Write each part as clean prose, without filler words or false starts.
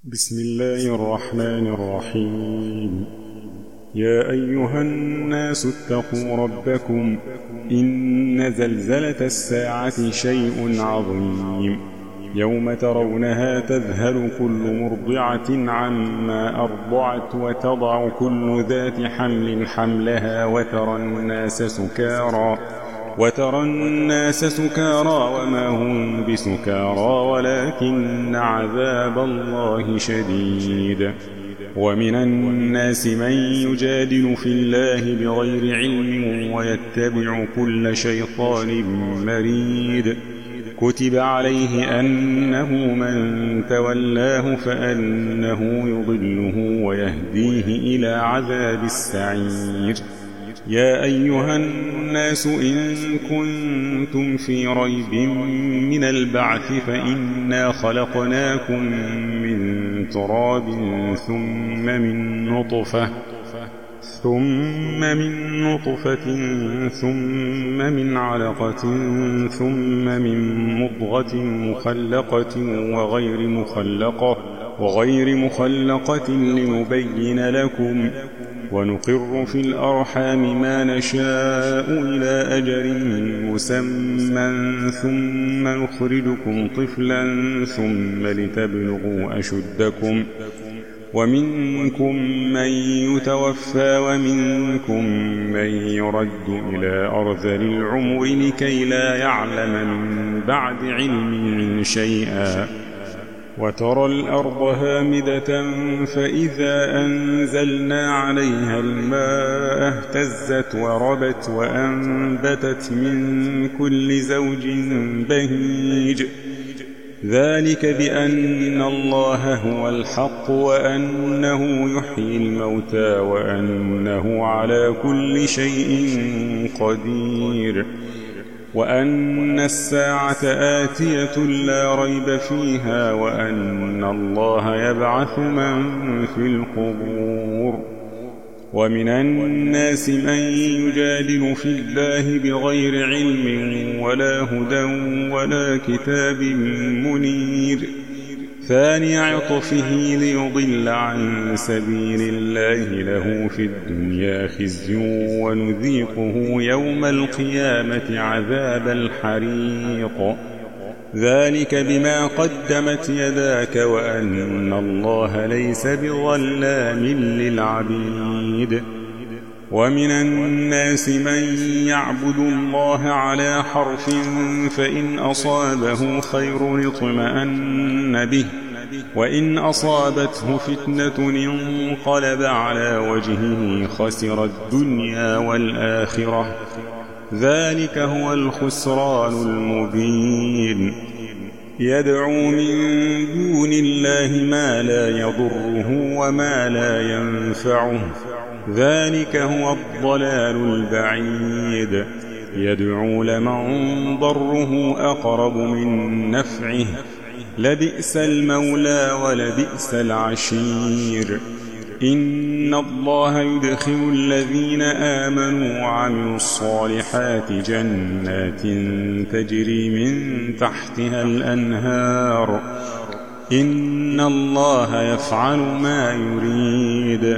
بسم الله الرحمن الرحيم. يا أيها الناس اتقوا ربكم إن زلزلة الساعة شيء عظيم يوم ترونها تذهل كل مرضعة عما أرضعت وتضع كل ذات حمل حملها وترى الناس سكارى وما هم بسكارى ولكن عذاب الله شديد. ومن الناس من يجادل في الله بغير علم ويتبع كل شيطان مريد. كتب عليه أنه من تولاه فأنه يضله ويهديه إلى عذاب السعير. يا أيها الناس إن كنتم في ريب من البعث فإنا خلقناكم من تراب ثم من نطفة ثم من علقة ثم من مضغة مخلقة وغير مخلقة لنبين لكم ونقر في الأرحام ما نشاء إلى أجل مسمى ثم نخرجكم طفلا ثم لتبلغوا أشدكم ومنكم من يتوفى ومنكم من يرد إلى أرذل العمر لكي لا يعلم من بعد علم شيئا. وترى الأرض هامدة فإذا أنزلنا عليها الماء اهتزت وربت وأنبتت من كل زوج بهيج. ذلك بأن الله هو الحق وأنه يحيي الموتى وأنه على كل شيء قدير وأن الساعة آتية لا ريب فيها وأن الله يبعث من في القبور. ومن الناس من يجادل في الله بغير علم ولا هدى ولا كتاب منير. ثاني عطفه ليضل عن سبيل الله له في الدنيا خزي ونذيقه يوم القيامة عذاب الحريق. ذلك بما قدمت يداك وأن الله ليس بظلام للعبيد. ومن الناس من يعبد الله على حرف فإن أصابه خير اطمأن به وإن أصابته فتنة انقلب على وجهه خسر الدنيا والآخرة. ذلك هو الخسران المبين. يدعو من دون الله ما لا يضره وما لا ينفعه. ذلك هو الضلال البعيد. يدعو لمن ضره أقرب من نفعه. لبئس المولى ولبئس العشير. إن الله يدخل الذين آمنوا وعملوا الصالحات جنات تجري من تحتها الأنهار. إن الله يفعل ما يريد.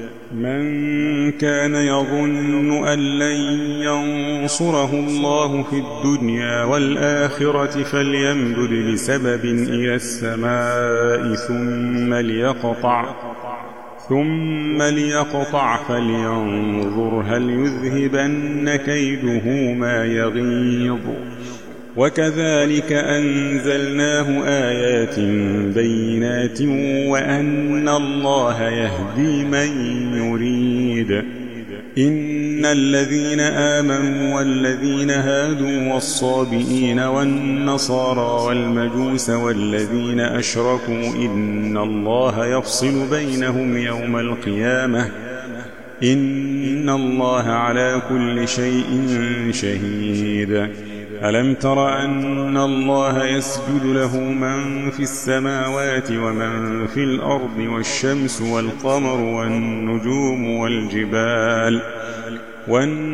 من كان يظن أن لن ينصره الله في الدنيا والآخرة فليمدد بسبب إلى السماء ثم ليقطع فلينظر هل يذهبن كيده ما يغيظ. وكذلك أنزلناه آيات بينات وأن الله يهدي من يريد. إن الذين آمنوا والذين هادوا والصابئين والنصارى والمجوس والذين أشركوا إن الله يفصل بينهم يوم القيامة. إن الله على كل شيء شهيد. ألم تر أن الله يسجد له من في السماوات ومن في الأرض والشمس والقمر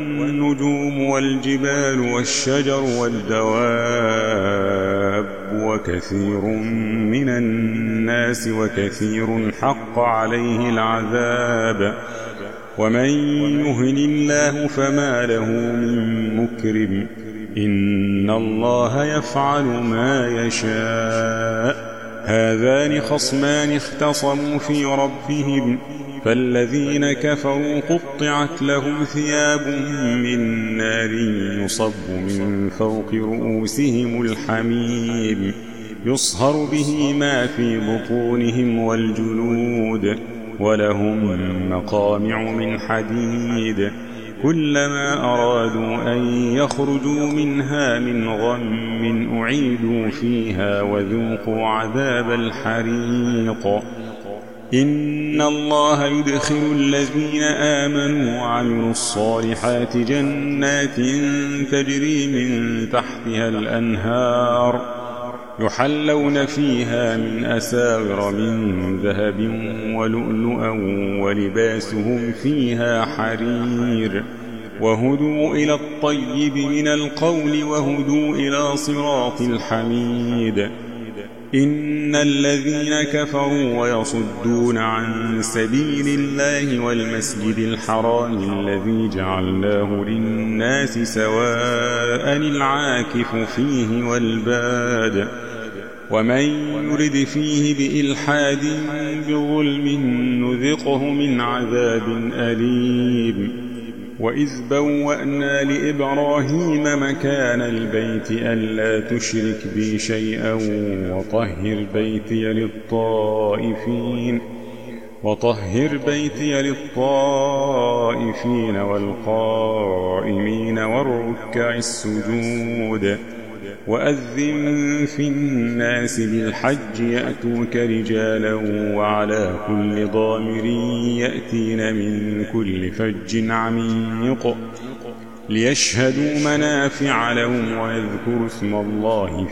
والنجوم والجبال والشجر والدواب وكثير من الناس وكثير حق عليه العذاب ومن يهن الله فما له من مكرم إن الله يفعل ما يشاء هذان خصمان اختصموا في ربهم فالذين كفروا قطعت لهم ثياب من نار يصب من فوق رؤوسهم الحميم يصهر به ما في بطونهم والجلود ولهم مقامع من حديد كلما أرادوا أن يخرجوا منها من غم أعيدوا فيها وذوقوا عذاب الحريق إن الله يدخل الذين آمنوا وعملوا الصالحات جنات تجري من تحتها الأنهار يحلون فيها من أساور من ذهب ولؤلؤا ولباسهم فيها حرير وهدوا إلى الطيب من القول وهدوا إلى صراط الحميد إن الذين كفروا ويصدون عن سبيل الله والمسجد الحرام الذي جعلناه للناس سواء العاكف فيه والباد ومن يرد فيه بإلحاد بظلم نذقه من عذاب أليم وإذ بوأنا لإبراهيم مكان البيت ألا تشرك بي شيئا وطهر بيتي للطائفين والقائمين والركع السجود وأذن في الناس بالحج يأتوك رجالا وعلى كل ضامر يأتين من كل فج عميق ليشهدوا منافع لهم ويذكروا اسم الله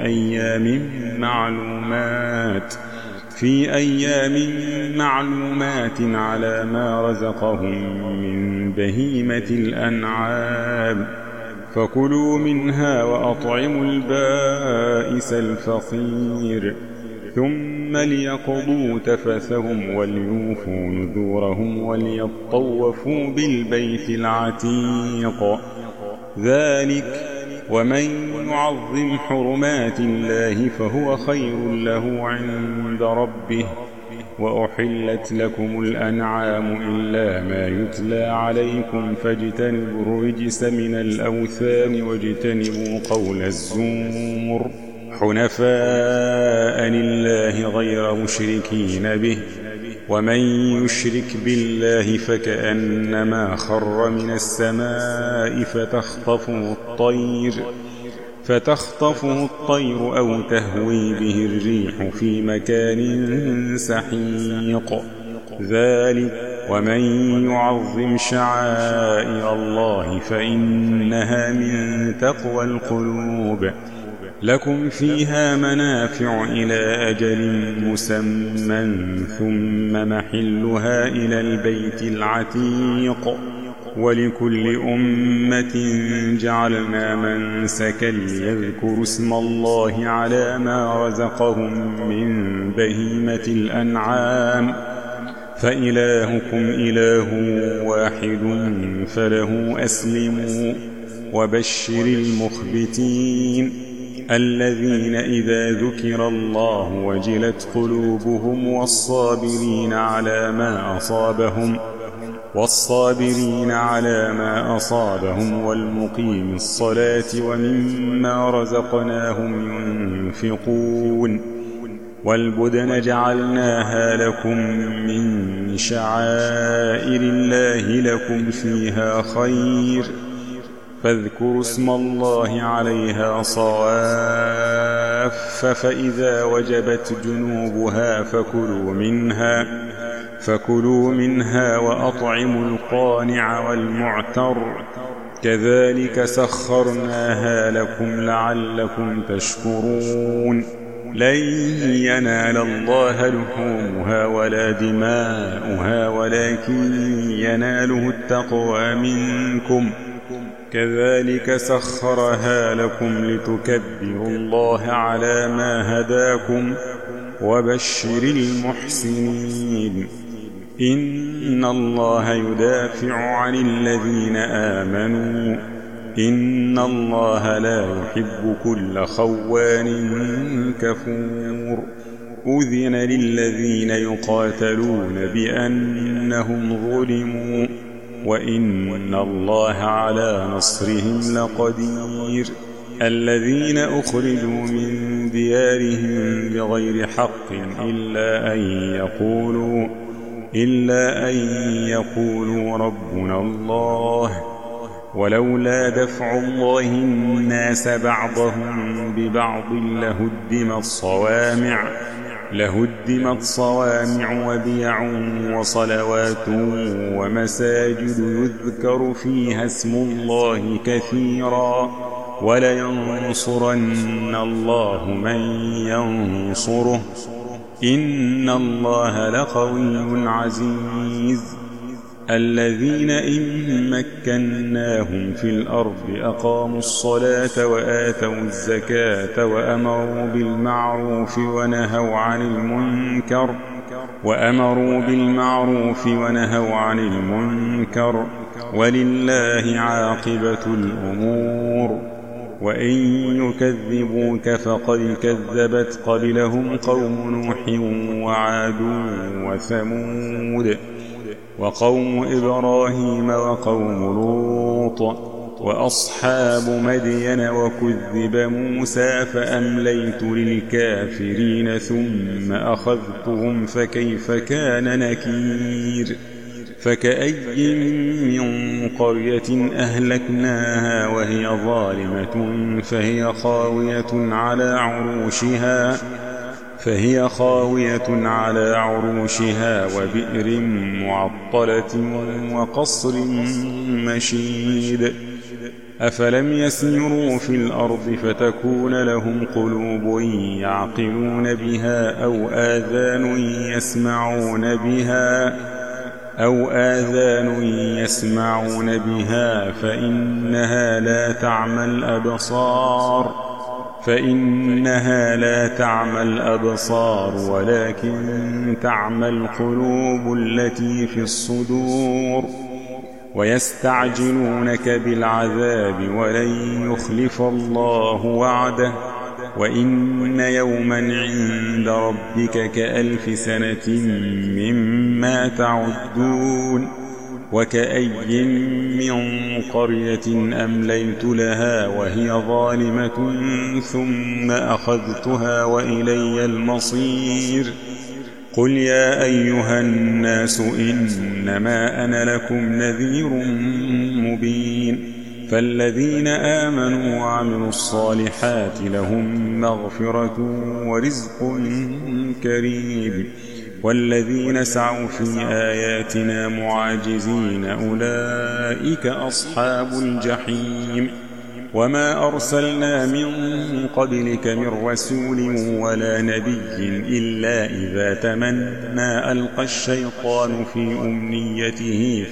في أيام معلومات على ما رزقهم من بهيمة الأنعام فكلوا منها وأطعموا البائس الفقير ثم ليقضوا تفثهم وليوفوا نذورهم وليطوفوا بالبيت العتيق ذلك ومن يعظم حرمات الله فهو خير له عند ربه وأحلت لكم الأنعام إلا ما يتلى عليكم فاجتنبوا الرجس من الأوثان واجتنبوا قول الزور حنفاء لله غير مشركين به ومن يشرك بالله فكأنما خر من السماء فتخطفه الطير أو تهوي به الريح في مكان سحيق ذلك ومن يعظم شعائر الله فإنها من تقوى القلوب لكم فيها منافع إلى أجل مسمى ثم محلها إلى البيت العتيق ولكل أمة جعلنا منسكا ليذكروا اسم الله على ما رزقهم من بهيمة الأنعام فإلهكم إله واحد فله أسلموا وبشر المخبتين الذين إذا ذكر الله وجلت قلوبهم والصابرين على ما أصابهم والمقيم الصلاة ومما رزقناهم ينفقون والبدن جعلناها لكم من شعائر الله لكم فيها خير فاذكروا اسم الله عليها صواف فإذا وجبت جنوبها فكلوا منها وأطعموا القانع والمعتر كذلك سخرناها لكم لعلكم تشكرون لن ينال الله لحومها ولا دماؤها ولكن يناله التقوى منكم كذلك سخرها لكم لتكبروا الله على ما هداكم وبشر المحسنين. إن الله يدافع عن الذين آمنوا إن الله لا يحب كل خوان كفور. أذن للذين يقاتلون بأنهم ظلموا وإن الله على نصرهم لقدير. الذين أخرجوا من ديارهم بغير حق إلا أن يقولوا ربنا الله ولولا دفع الله الناس بعضهم ببعض لهدمت صوامع وبيع وصلوات ومساجد يذكر فيها اسم الله كثيرا ولينصرن الله من ينصره إن الله لقوي عزيز. الذين إن مكناهم في الأرض أقاموا الصلاة وآتوا الزكاة وأمروا بالمعروف ونهوا عن المنكر ولله عاقبة الأمور. وإن يكذبوك فقد كذبت قبلهم قوم نوح وعاد وثمود وقوم إبراهيم وقوم لوط وأصحاب مدين وكذب موسى فأمليت للكافرين ثم أخذتهم فكيف كان نكير. فكأي من قرية أهلكناها وهي ظالمة فهي خاوية على عروشها وبئر معطلة وقصر مشيد. أفلم يسيروا في الأرض فتكون لهم قلوب يعقلون بها أو آذان يسمعون بها فإنها لا تعمى الأبصار ولكن تعمى القلوب التي في الصدور. ويستعجلونك بالعذاب ولن يخلف الله وعده وإن يوما عند ربك كألف سنة مما تعدون. وكأي من قرية أمليت لها وهي ظالمة ثم أخذتها وإلي المصير. قل يا أيها الناس إنما أنا لكم نذير مبين. فالذين آمنوا وعملوا الصالحات لهم مغفرة ورزق كريم والذين سعوا في آياتنا معاجزين أولئك أصحاب الجحيم. وما أرسلنا من قبلك من رسول ولا نبي إلا إذا تمنى ألقى الشيطان في أمنيته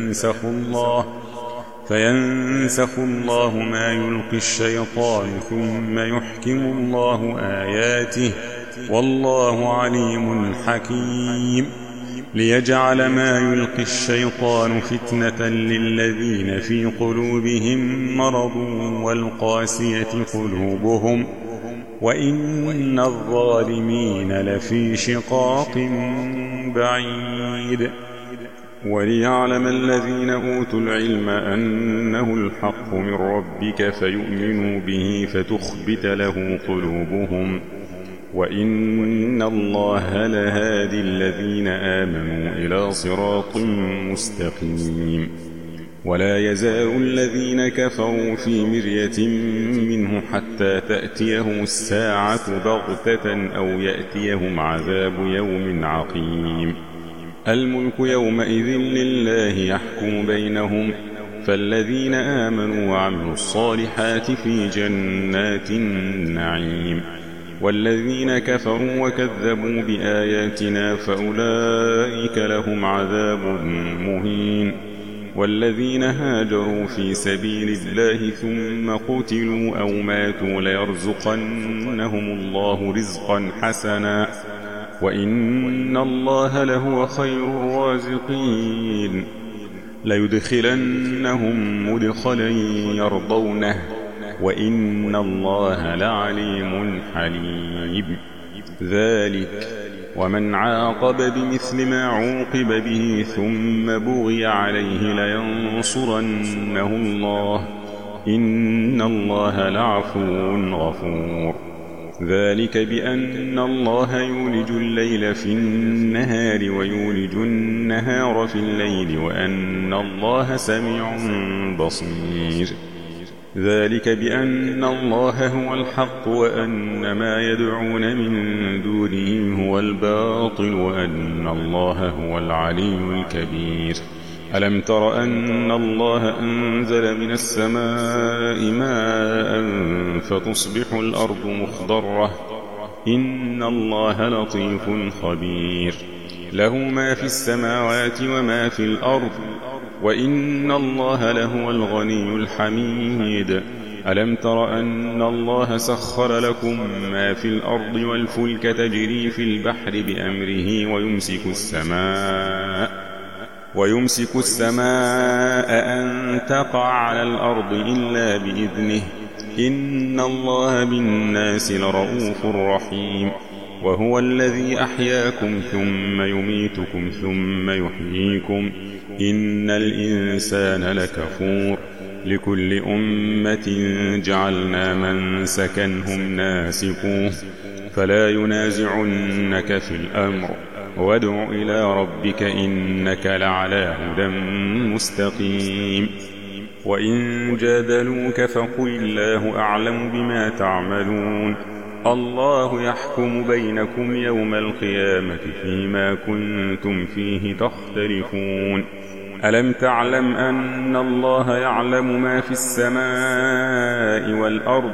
فينسخ الله ما يلقي الشيطان ثم يحكم الله آياته والله عليم حكيم. ليجعل ما يلقي الشيطان فتنة للذين في قلوبهم مرض والقاسية قلوبهم وإن الظالمين لفي شقاق بعيد. وليعلم الذين أوتوا العلم أنه الحق من ربك فيؤمنوا به فتخبت له قلوبهم وإن الله لهادي الذين آمنوا إلى صراط مستقيم. ولا يزال الذين كفروا في مرية منه حتى تأتيهم الساعة بغتة أو يأتيهم عذاب يوم عقيم. الملك يومئذ لله يحكم بينهم فالذين آمنوا وعملوا الصالحات في جنات النعيم والذين كفروا وكذبوا بآياتنا فأولئك لهم عذاب مهين. والذين هاجروا في سبيل الله ثم قتلوا أو ماتوا ليرزقنهم الله رزقا حسنا وإن الله لهو خير الرازقين ليدخلنهم مدخلا يرضونه وإن الله لعليم حليم ذلك ومن عاقب بمثل ما عوقب به ثم بغي عليه لينصرنه الله إن الله لعفو غفور ذلك بأن الله يولج الليل في النهار ويولج النهار في الليل وأن الله سميع بصير ذلك بأن الله هو الحق وأن ما يدعون من دونه هو الباطل وأن الله هو العلي الكبير ألم تر أن الله أنزل من السماء ماء فتصبح الأرض مخضرة إن الله لطيف خبير له ما في السماوات وما في الأرض وإن الله لهو الغني الحميد ألم تر أن الله سخر لكم ما في الأرض والفلك تجري في البحر بأمره ويمسك السماء أن تقع على الأرض إلا بإذنه إن الله بالناس لرؤوف رحيم وهو الذي أحياكم ثم يميتكم ثم يحييكم إن الإنسان لكفور لكل أمة جعلنا منسكا هم ناسكوه فلا ينازعنك في الأمر وادع إلى ربك إنك لعلى هدى مستقيم وإن جادلوك فقل الله أعلم بما تعملون الله يحكم بينكم يوم القيامة فيما كنتم فيه تختلفون ألم تعلم أن الله يعلم ما في السماء والأرض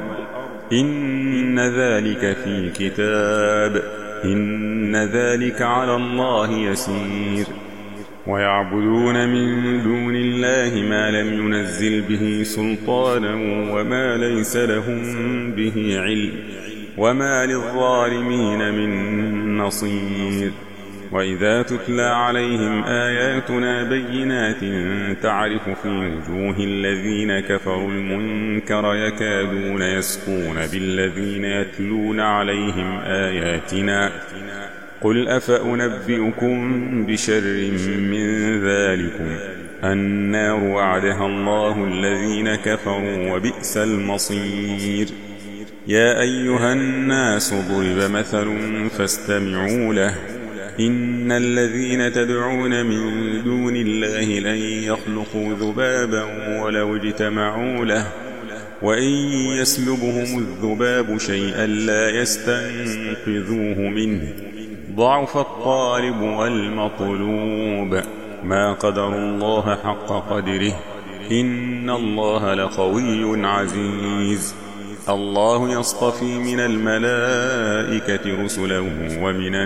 إن ذلك في كتاب إن ذلك على الله يسير ويعبدون من دون الله ما لم ينزل به سلطانا وما ليس لهم به علم وما للظالمين من نصير وإذا تتلى عليهم آياتنا بينات تعرف في وجوه الذين كفروا المنكر يكادون يسقون بالذين يتلون عليهم آياتنا قل أفأنبئكم بشر من ذلكم النار وعدها الله الذين كفروا وبئس المصير يا أيها الناس ضرب مثل فاستمعوا له إن الذين تدعون من دون الله لن يخلقوا ذبابا ولو اجتمعوا له وإن يسلبهم الذباب شيئا لا يستنقذوه منه ضعف الطالب والمطلوب ما قدر الله حق قدره إن الله لقوي عزيز الله يصطفي من الملائكة رسلا ومن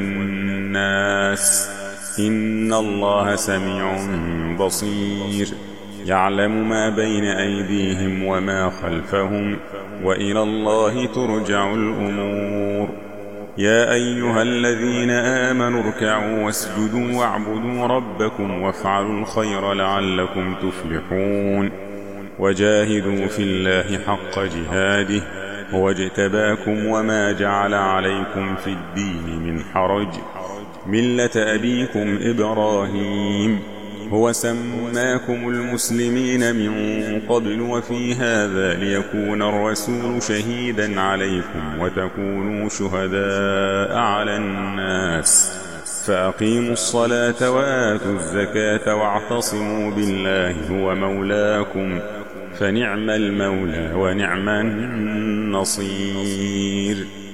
الناس إن الله سميع بصير يعلم ما بين أيديهم وما خلفهم وإلى الله ترجع الأمور يا أيها الذين آمنوا اركعوا واسجدوا واعبدوا ربكم وافعلوا الخير لعلكم تفلحون وجاهدوا في الله حق جهاده هو اجتباكم وما جعل عليكم في الدين من حرج ملة أبيكم إبراهيم هو سماكم المسلمين من قبل وفي هذا ليكون الرسول شهيدا عليكم وتكونوا شهداء على الناس فأقيموا الصلاة وآتوا الزكاة واعتصموا بالله هو مولاكم فنعم المولى ونعم النصير